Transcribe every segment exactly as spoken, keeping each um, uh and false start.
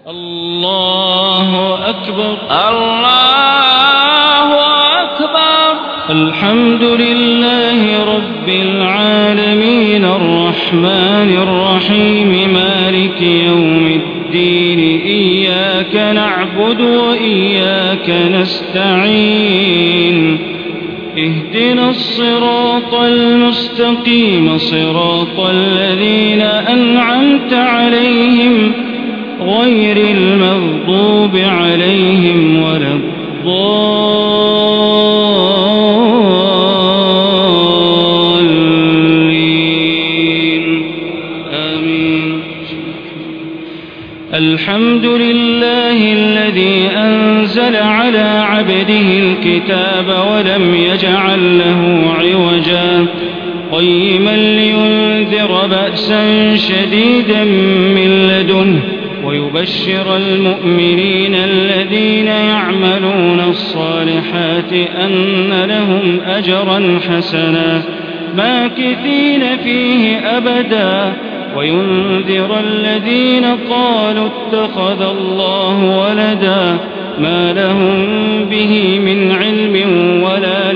الله أكبر. الله أكبر. الحمد لله رب العالمين الرحمن الرحيم مالك يوم الدين إياك نعبد وإياك نستعين اهدنا الصراط المستقيم صراط الذين أنعمت عليهم غير المغضوب عليهم ولا الضالين آمين. الحمد لله الذي أنزل على عبده الكتاب ولم يجعل له عوجا قيما لينذر بأسا شديدا من لدنه ويبشر المؤمنين الذين يعملون الصالحات أن لهم أجرا حسنا ماكثين فيه أبدا وينذر الذين قالوا اتخذ الله ولدا ما لهم به من علم ولا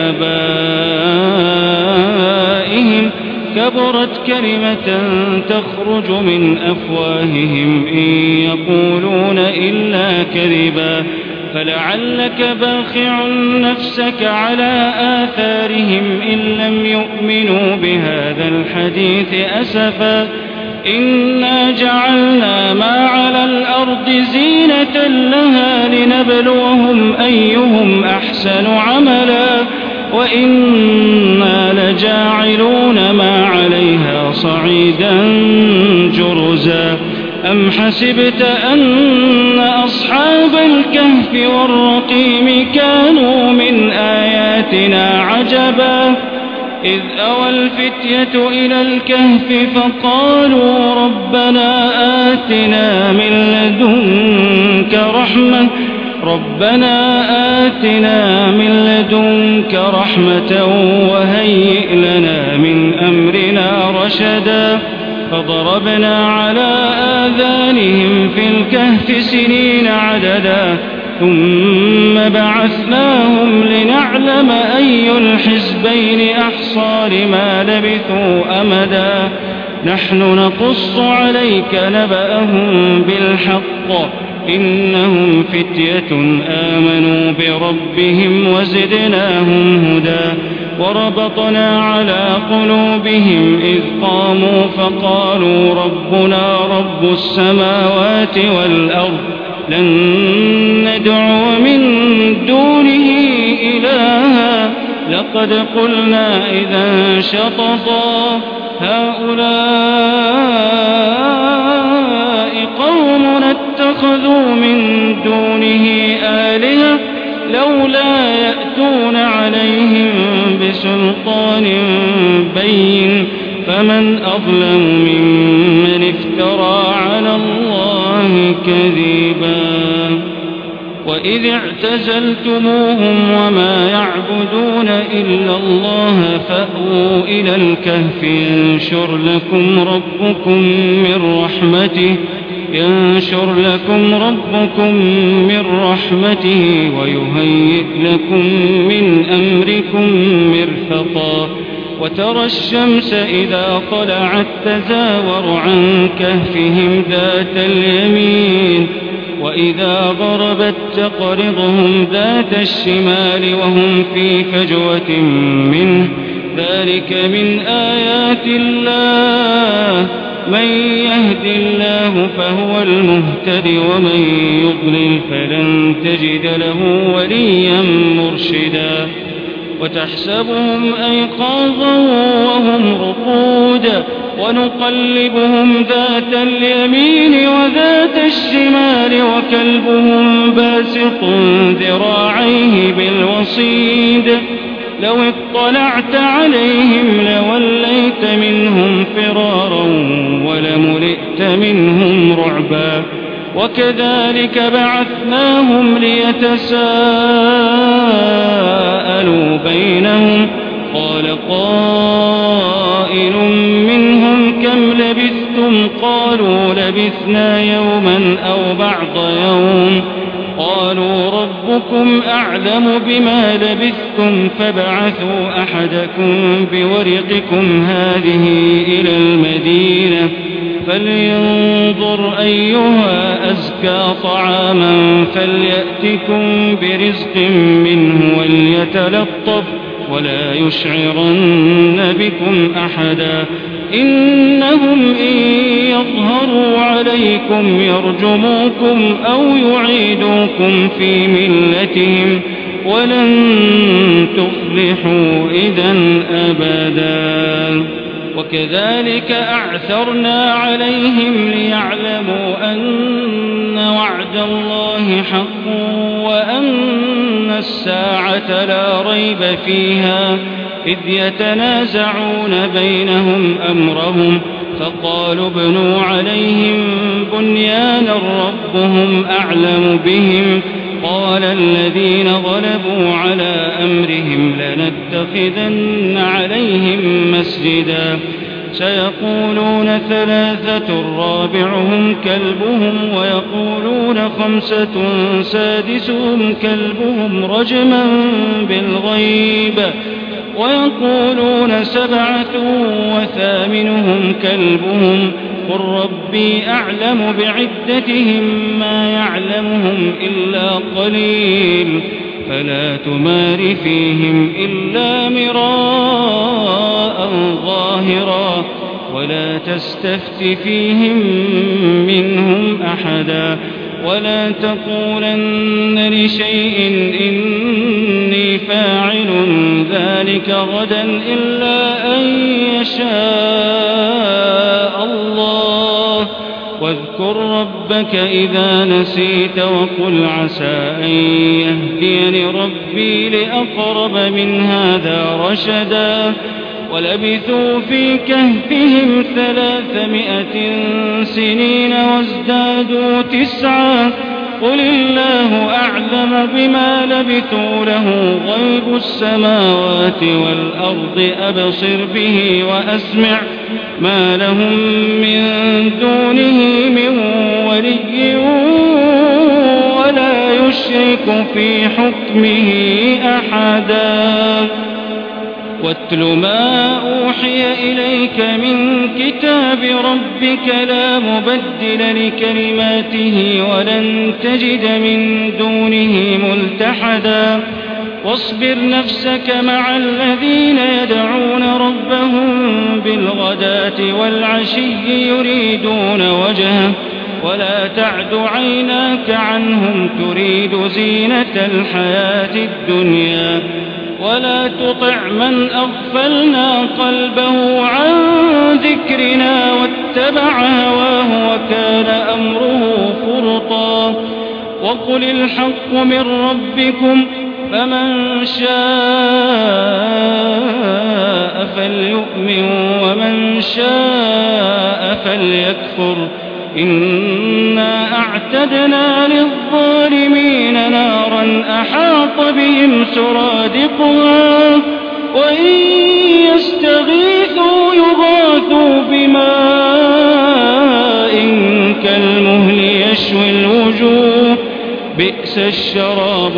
لآبائهم كبرت كلمة تخرج من أفواههم إن يقولون إلا كذبا فلعلك باخع نفسك على آثارهم إن لم يؤمنوا بهذا الحديث أسفا إنا جعلنا ما على الأرض زينة لها لنبلوهم أيهم أحسن عملا وإنا لجاعلون ما عليها صعيدا جرزا أم حسبت أن أصحاب الكهف والرقيم كانوا من آياتنا عجبا إذ أوى الفتية إلى الكهف فقالوا ربنا آتنا من لدنك رحمة ربنا آتنا من لدنك رحمة وهيئ لنا من أمرنا رشدا فضربنا على آذانهم في الكهف سنين عددا ثم بعثناهم لنعلم أي الحزبين أحصى لما لبثوا أمدا نحن نقص عليك نبأهم بالحق إنهم فتية آمنوا بربهم وزدناهم هدى وربطنا على قلوبهم إذ قاموا فقالوا ربنا رب السماوات والأرض لن ندعو من دونه إلها لقد قلنا إذا شططا هؤلاء قومنا اتخذوا من دونه آلهة لولا يأتون عليهم بسلطان بين فمن أظلم ممن افترى على الله كذبا وإذ اعتزلتموهم وما يعبدون إلا الله فأووا إلى الكهف ينشر لكم ربكم من رحمته ينشر لكم ربكم من رحمته ويهيئ لكم من أمركم مرفقا وترى الشمس إذا طلعت تزاور عن كهفهم ذات اليمين وإذا غربت تقرضهم ذات الشمال وهم في فجوة منه ذلك من آيات الله من يهد الله فهو المهتد ومن يضلل فلن تجد له وليا مرشدا وتحسبهم أيقاظا وهم رقود ونقلبهم ذات اليمين وذات الشمال وكلبهم باسط ذراعيه بالوصيد لو اطلعت عليهم لوليت منهم فرارا ولملئت منهم رعبا وكذلك بعثناهم ليتساءلوا بينهم قال قائل منهم كم لبثتم لبثتم قالوا لبثنا يوما أو بعض يوم قالوا ربكم أعلم بما لبثتم فابعثوا أحدكم بورقكم هذه إلى المدينة فلينظر أيها أزكى طعاما فليأتكم برزق منه وليتلطف ولا يشعرن بكم أحدا إنهم إن يظهروا عليكم يرجموكم أو يعيدوكم في ملتهم ولن تفلحوا إذا أبدا وكذلك أعثرنا عليهم ليعلموا أن وعد الله حق وأن الساعة لا ريب فيها إذ يتنازعون بينهم أمرهم فقالوا ابنوا عليهم بنيانا ربهم أعلم بهم قال الذين غلبوا على أمرهم لنتخذن عليهم مسجدا سيقولون ثلاثة رابعهم كلبهم ويقولون خمسة سادسهم كلبهم رجما بالغيب ويقولون سبعة وثامنهم كلبهم قل ربي أعلم بعدتهم ما يعلمهم إلا قليل فلا تمار فيهم إلا مراء ظاهرا ولا تستفت فيهم منهم أحدا ولا تقولن لشيء إني فاعل ذلك غدا إلا أن يشاء الله واذكر ربك إذا نسيت وقل عسى أن يهديني ربي لأقرب من هذا رشدا ولبثوا في كهفهم ثلاثمائة سنين وازدادوا تسعا قل الله أعلم بما لبثوا له غيب السماوات والأرض أبصر به وأسمع ما لهم من دونه من ولي ولا يشرك في حكمه أحدا واتل ما أوحي إليك من كتاب ربك لا مبدل لكلماته ولن تجد من دونه ملتحدا واصبر نفسك مع الذين يدعون ربهم بالغداة والعشي يريدون وجهه ولا تعد عيناك عنهم تريد زينة الحياة الدنيا ولا تطع من أغفلنا قلبه عن ذكرنا واتبع هواه وكان أمره فرطا وقل الحق من ربكم فمن شاء فليؤمن ومن شاء فليكفر إنا أعتدنا للظالمين نارا أحاط بهم سرادقها وإن يستغيثوا يغاثوا بماء كالمهل يشوي الوجوه بئس الشراب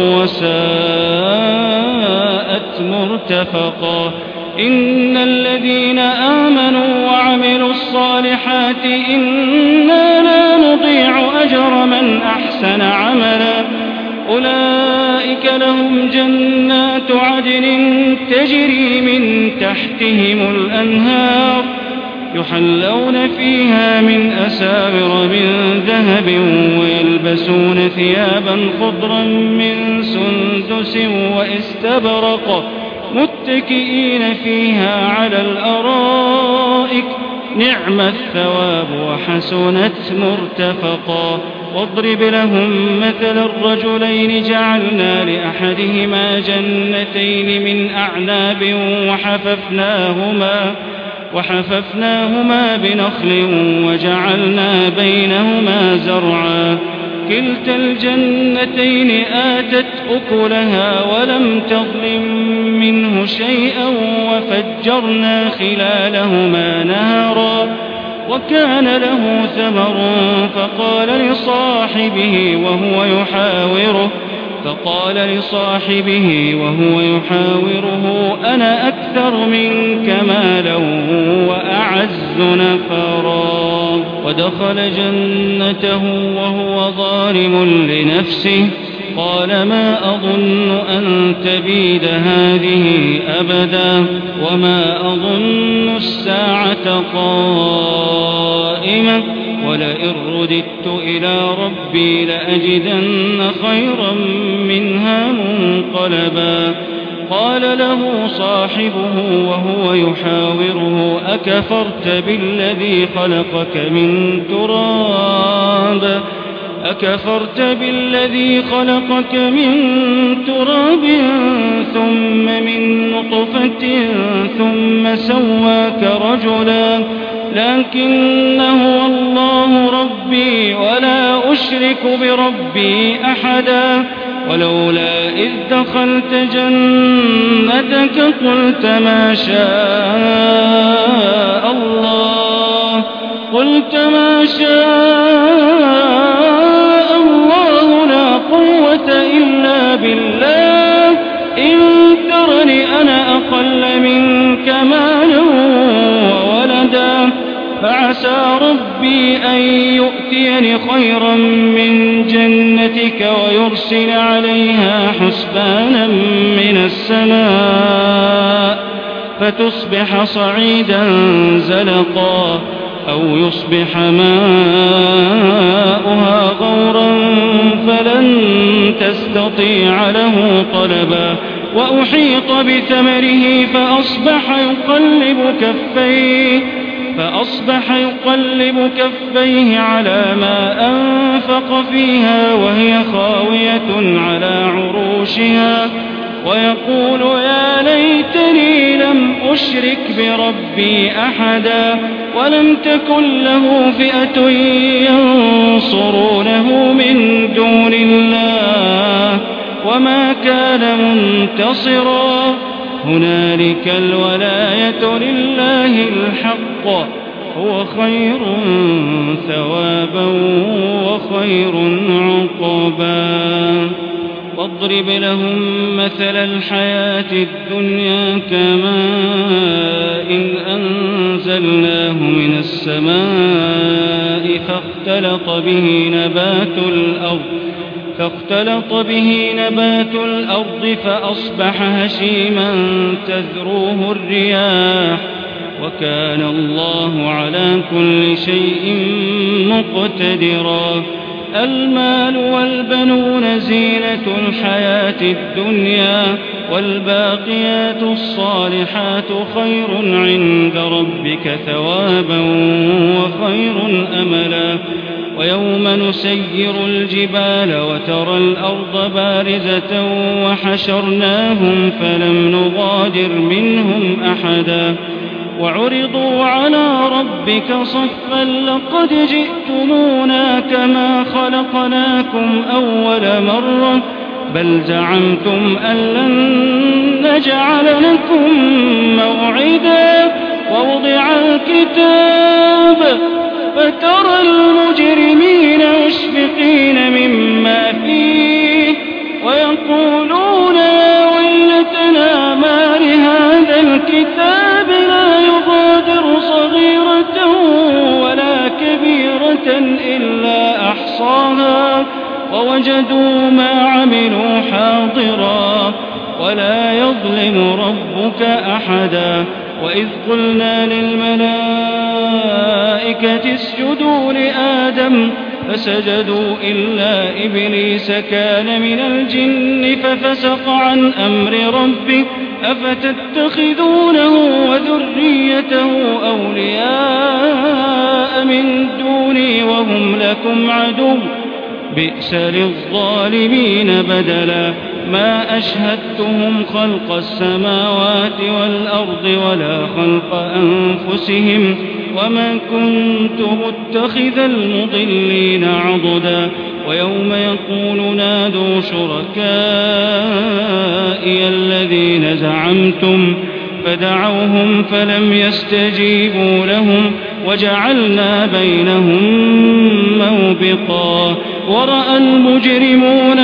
وساءت مرتفقا إن الذين آمنوا وعملوا الصالحات إنا لا نضيع أجر من أحسن عملا أولئك لهم جنات عدن تجري من تحتهم الأنهار يحلون فيها من أساور من ذهب ويلبسون ثيابا خضرا من سندس واستبرق متكئين فيها على الأرائك نعم الثواب وحسنت مرتفقا واضرب لهم مثل الرجلين جعلنا لأحدهما جنتين من أعناب وحففناهما وحففناهما بنخل وجعلنا بينهما زرعا كلتا الجنتين آتت أكلها ولم تظلم منه شيئا وفجرنا خلالهما نهرا وكان له ثمر فقال لصاحبه وهو يحاوره فقال لصاحبه وهو يحاوره أنا أكثر منك مالا وأعز نفرا. ودخل جنته وهو ظالم لنفسه قال ما أظن أن تبيد هذه أبدا وما أظن الساعة قائمة ولئن رددت إلى ربي لأجدن خيرا منها منقلبا. قال له صاحبه وهو يحاوره أكفرت بالذي خلقك من تراب أكفرت بالذي خلقك من تراب ثم من نطفة ثم سواك رجلا لكن هو الله ربي ولا أشرك بربي أحدا. ولولا إذ دخلت جنتك قلت ما شاء الله قلت ما شاء الله لا قوة إلا بالله إن ترني أنا أقل منك مالا وولدا فعسى ربي أن يؤتيني خيرا من جنتك ويرسل عليها حسبانا من السماء فتصبح صعيدا زلقا أو يصبح ماؤها غورا فلن تستطيع له طلبا. وأحيط بثمره فأصبح يقلب كفيه فأصبح يقلب كفيه على ما أنفق فيها وهي خاوية على عروشها ويقول يا ليتني لم أشرك بربي أحدا ولم تكن له فئة ينصرونه من دون الله وما كان منتصرا. هنالك الولاية لله الحق هو خير ثوابا وخير عقبا. واضرب لهم مثل الحياة الدنيا كماء إن أنزلناه من السماء فاختلط به نبات الأرض فاختلط به نبات الأرض فأصبح هشيما تذروه الرياح وكان الله على كل شيء مقتدرا. المال والبنون زينة الحياة الدنيا والباقيات الصالحات خير عند ربك ثوابا وخير أملا. ويوم نسير الجبال وترى الأرض بارزة وحشرناهم فلم نغادر منهم أحدا وعرضوا على ربك صفا لقد جئتمونا كما خلقناكم أول مرة بل زعمتم أن لن نجعل لكم موعدا. ووضع الكتاب فترى المجرمين مشفقين مما فيه ويقولون يا ويلتنا ما لهذا الكتاب لا يغادر صغيرة ولا كبيرة إلا أحصاها ووجدوا ما عملوا حاضرا ولا يظلم ربك أحدا. وإذ قلنا للملائكة اسجدوا لآدم فسجدوا إلا إبليس كان من الجن ففسق عن أمر ربه أفتتخذونه وذريته أولياء من دوني وهم لكم عدو بئس للظالمين بدلا. ما أشهدتهم خلق السماوات والأرض ولا خلق أنفسهم وما كنت متخذ المضلين عضدا. ويوم يقول نادوا شركائي الذين زعمتم فدعوهم فلم يستجيبوا لهم وجعلنا بينهم موبقا ورأى المجرمون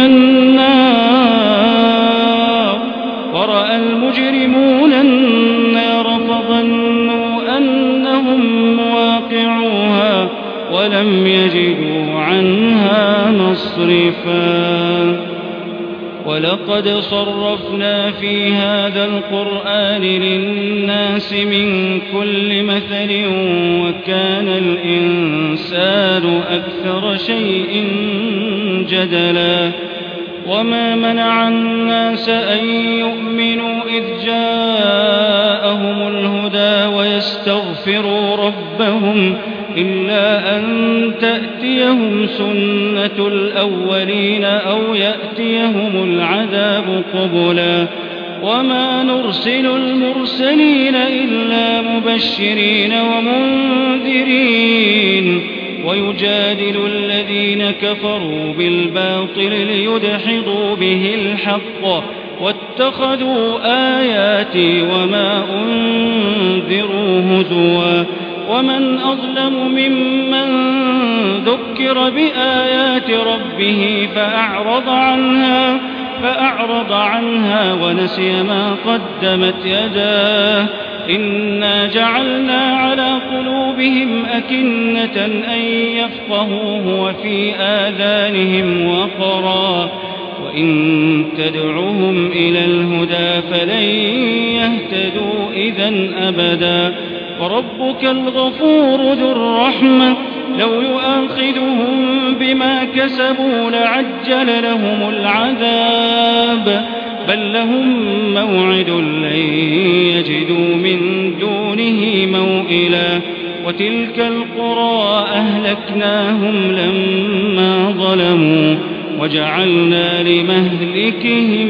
النار ورأى المجرمون النار فظنوا أنهم مواقعوها ولم يجدوا عنها مصرفا ولقد صرفنا في هذا القرآن للناس من كل مثل وكان الإنسان أكثر شيء جدلا وما منع الناس أن يؤمنوا إذ جاءهم الهدى ويستغفروا ربهم إلا أن تأتيهم سنة الأولين أو يأتيهم العذاب قبلا وما نرسل المرسلين إلا مبشرين ومنذرين ويجادل الذين كفروا بالباطل ليدحضوا به الحق واتخذوا آياتي وما أنذروا هزوا ومن أظلم ممن ذكر بآيات ربه فأعرض عنها فأعرض عنها ونسي ما قدمت يداه إنا جعلنا على قلوبهم أكنة أن يفقهوه وفي آذانهم وقرا وإن تدعوهم إلى الهدى فلن يهتدوا إذن أبدا وربك الغفور ذو الرحمة لو يؤاخذهم بما كسبوا لعجل لهم العذاب بل لهم موعد لن يجدوا من دونه موئلا وتلك القرى أهلكناهم لما ظلموا وجعلنا لمهلكهم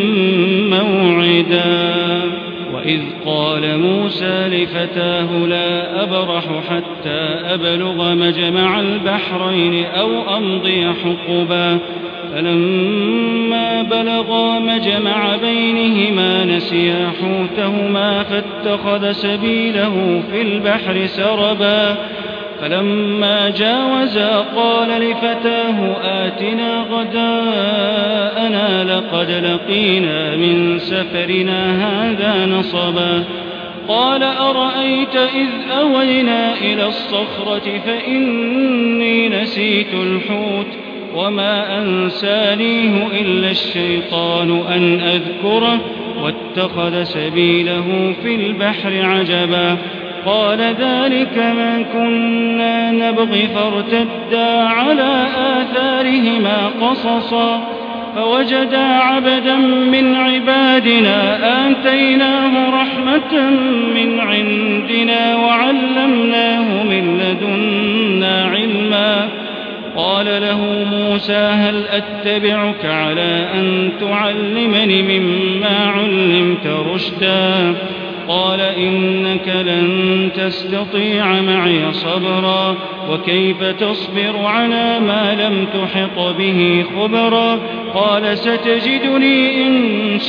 موعدا وإذ قال موسى لفتاه لا أبرح حتى أبلغ مجمع البحرين أو أمضي حقبا فلما بلغا مجمع بينهما نسيا حوتهما فاتخذ سبيله في البحر سربا فلما جاوزا قال لفتاه آتنا غداءنا لقد لقينا من سفرنا هذا نصبا قال أرأيت إذ أوينا إلى الصخرة فإني نسيت الحوت وما أنسانيه إلا الشيطان أن أذكره واتخذ سبيله في البحر عجبا قال ذلك ما كنا نبغي فارتدا على آثارهما قصصا فوجدا عبدا من عبادنا آتيناه رحمة من عندنا وعلمناه من لدنا علما قال له موسى هل أتبعك على أن تعلمني مما علمت رشدا قال إنك لن تستطيع معي صبرا وكيف تصبر على ما لم تحط به خبرا قال ستجدني إن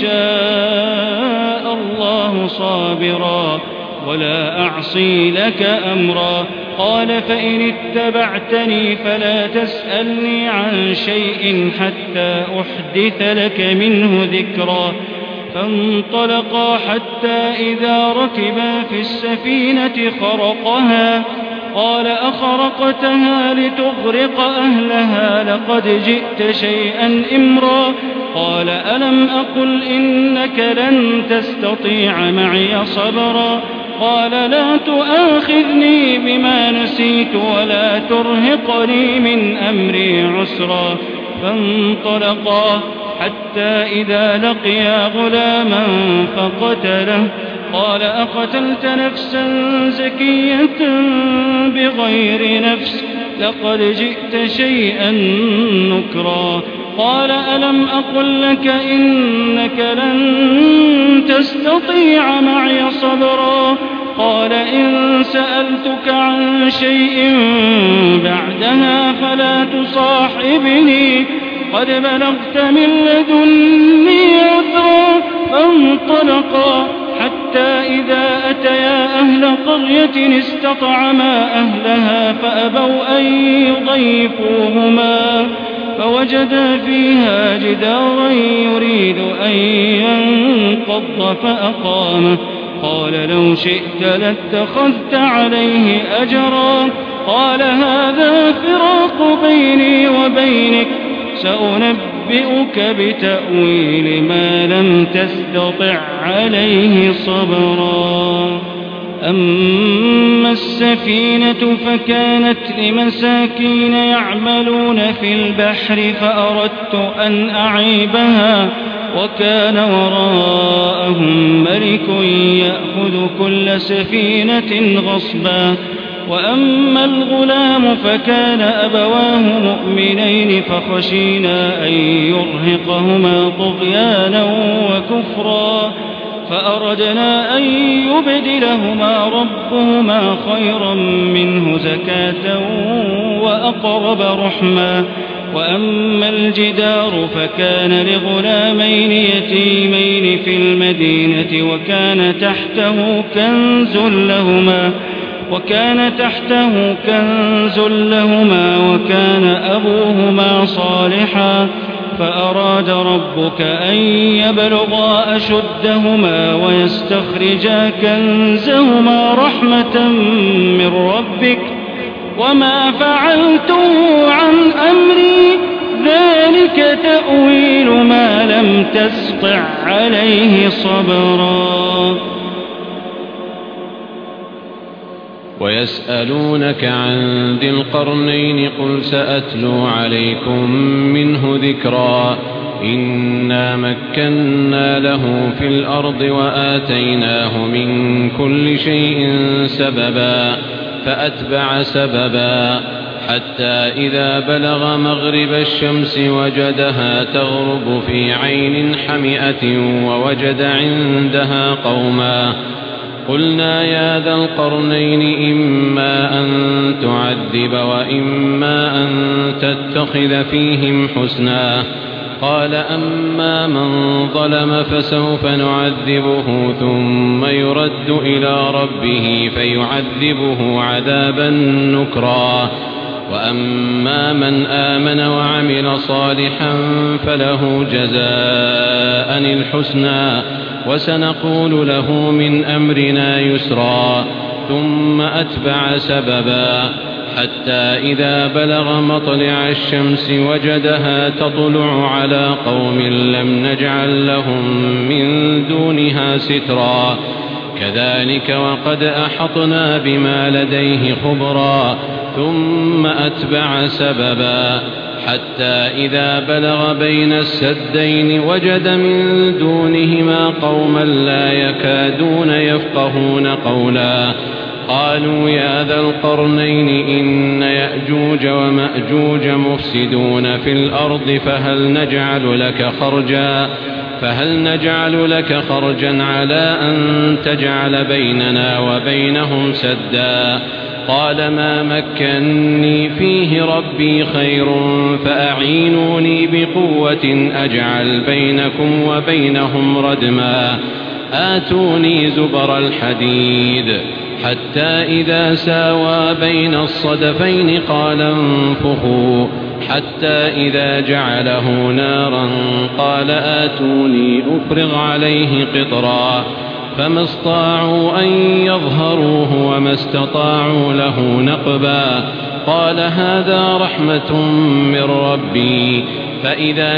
شاء الله صابرا ولا أعصي لك أمرا قال فإن اتبعتني فلا تسألني عن شيء حتى أحدث لك منه ذكرا فانطلقا حتى إذا ركبا في السفينة خرقها قال أخرقتها لتغرق أهلها لقد جئت شيئا إمرا قال ألم أقل إنك لن تستطيع معي صبرا قال لا تؤاخذني بما نسيت ولا ترهقني من أمري عسرا فانطلقا حتى إذا لقيا غلاما فقتله قال أقتلت نفسا زكية بغير نفس لقد جئت شيئا نكرا قال ألم أقل لك إنك لن تستطيع معي صبرا قال إن سألتك عن شيء بعدها فلا تصاحبني قد بلغت من لدني عذرا فانطلقا حتى إذا أتيا أهل قرية استطعما أهلها فأبوا أن يضيفوهما فوجدا فيها جدارا يريد أن ينقض فأقامه قال لو شئت لاتخذت عليه أجرا قال هذا فراق بيني وبينك سأنبئك بتأويل ما لم تستطع عليه صبرا أما السفينة فكانت لمساكين يعملون في البحر فأردت أن أعيبها وكان وراءهم ملك يأخذ كل سفينة غصبا وأما الغلام فكان أبواه مؤمنين فخشينا أن يرهقهما طغيانا وكفرا فأردنا أن يبدلهما ربهما خيرا منه زكاة وأقرب رحما وأما الجدار فكان لغلامين يتيمين في المدينة وكان تحته كنز لهما وكان تحته كنز لهما وكان أبوهما صالحا فأراد ربك أن يبلغا أشدهما ويستخرجا كنزهما رحمة من ربك وما فعلته عن أمري ذلك تأويل ما لم تسطع عليه صبرا ويسألونك عن ذي القرنين قل سأتلو عليكم منه ذكرا إنا مكنا له في الأرض وآتيناه من كل شيء سببا فأتبع سببا حتى إذا بلغ مغرب الشمس وجدها تغرب في عين حمئة ووجد عندها قوما قلنا يا ذا القرنين إما أن تعذب وإما أن تتخذ فيهم حسنا قال أما من ظلم فسوف نعذبه ثم يرد إلى ربه فيعذبه عذابا نكرا وأما من آمن وعمل صالحا فله جزاء الحسنى وسنقول له من أمرنا يسرا ثم أتبع سببا حتى إذا بلغ مطلع الشمس وجدها تطلع على قوم لم نجعل لهم من دونها سترا كذلك وقد أحطنا بما لديه خبرا ثم أتبع سببا حتى إذا بلغ بين السدين وجد من دونهما قوما لا يكادون يفقهون قولا قالوا يا ذا القرنين إن يأجوج ومأجوج مفسدون في الأرض فهل نجعل لك خرجا فهل نجعل لك خرجا على أن تجعل بيننا وبينهم سدا قال ما مكني فيه ربي خير فأعينوني بقوة أجعل بينكم وبينهم ردما آتوني زبر الحديد حتى إذا ساوى بين الصدفين قال انفخوا حتى إذا جعله نارا قال آتوني أفرغ عليه قطرا فما استطاعوا أن يظهروه وما استطاعوا له نقبا قال هذا رحمة من ربي فإذا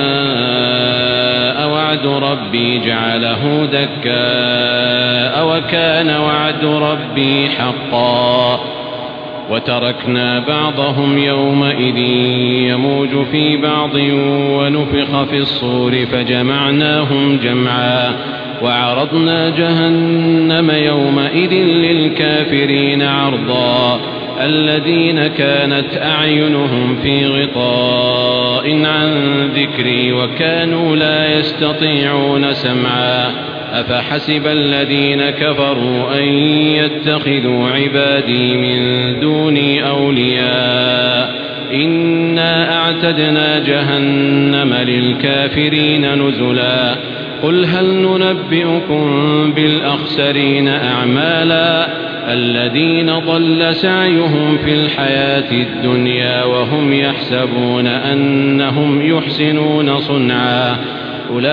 جاء وعد ربي جعله دكاء وكان وعد ربي حقا وتركنا بعضهم يومئذ يموج في بعض ونفخ في الصور فجمعناهم جمعا وعرضنا جهنم يومئذ للكافرين عرضا الذين كانت أعينهم في غطاء عن ذكري وكانوا لا يستطيعون سمعا أفحسب الذين كفروا أن يتخذوا عبادي من دوني أولياء إنا أعتدنا جهنم للكافرين نزلا قل هل ننبئكم بالأخسرين أعمالا الذين ضل سعيهم في الحياة الدنيا وهم يحسبون أنهم يحسنون صنعا أولئك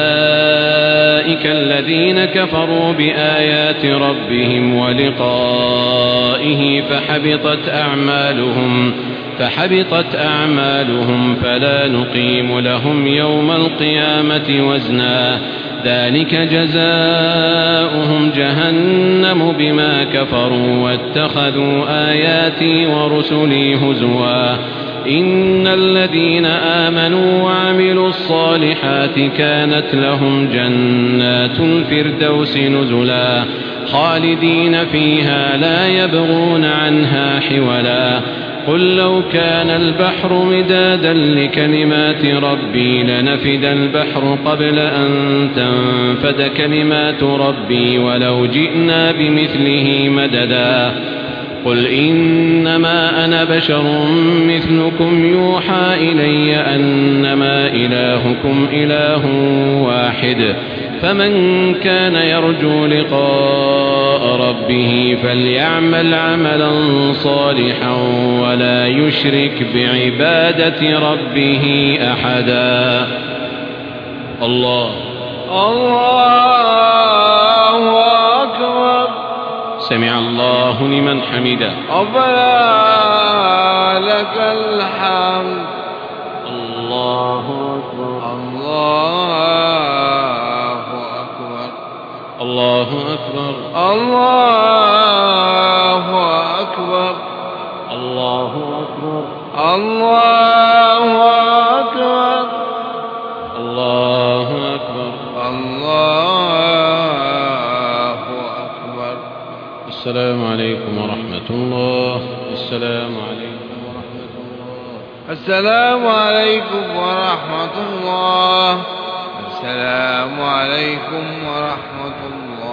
الذين كفروا بآيات ربهم ولقائه فحبطت أعمالهم فحبطت أعمالهم فلا نقيم لهم يوم القيامة وزنا ذلك جزاؤهم جهنم بما كفروا واتخذوا آياتي ورسلي هزوا إن الذين آمنوا وعملوا الصالحات كانت لهم جنات الفردوس نزلا خالدين فيها لا يبغون عنها حولا قل لو كان البحر مدادا لكلمات ربي لنفد البحر قبل أن تنفد كلمات ربي ولو جئنا بمثله مددا قل إنما أنا بشر مثلكم يوحى إلي أنما إلهكم إله واحد فمن كان يرجو لقاء ربه فليعمل عملا صالحا ولا يشرك بعبادة ربه أحدا. الله الله أكبر. سمع الله لمن حمده. ربنا لك الحمد. الله أكبر. الله أكبر. الله أكبر. الله أكبر. الله أكبر. الله أكبر. الله أكبر. الله أكبر. السلام عليكم ورحمة الله. السلام عليكم ورحمة الله. السلام عليكم ورحمة الله. السلام عليكم ورحمة الله.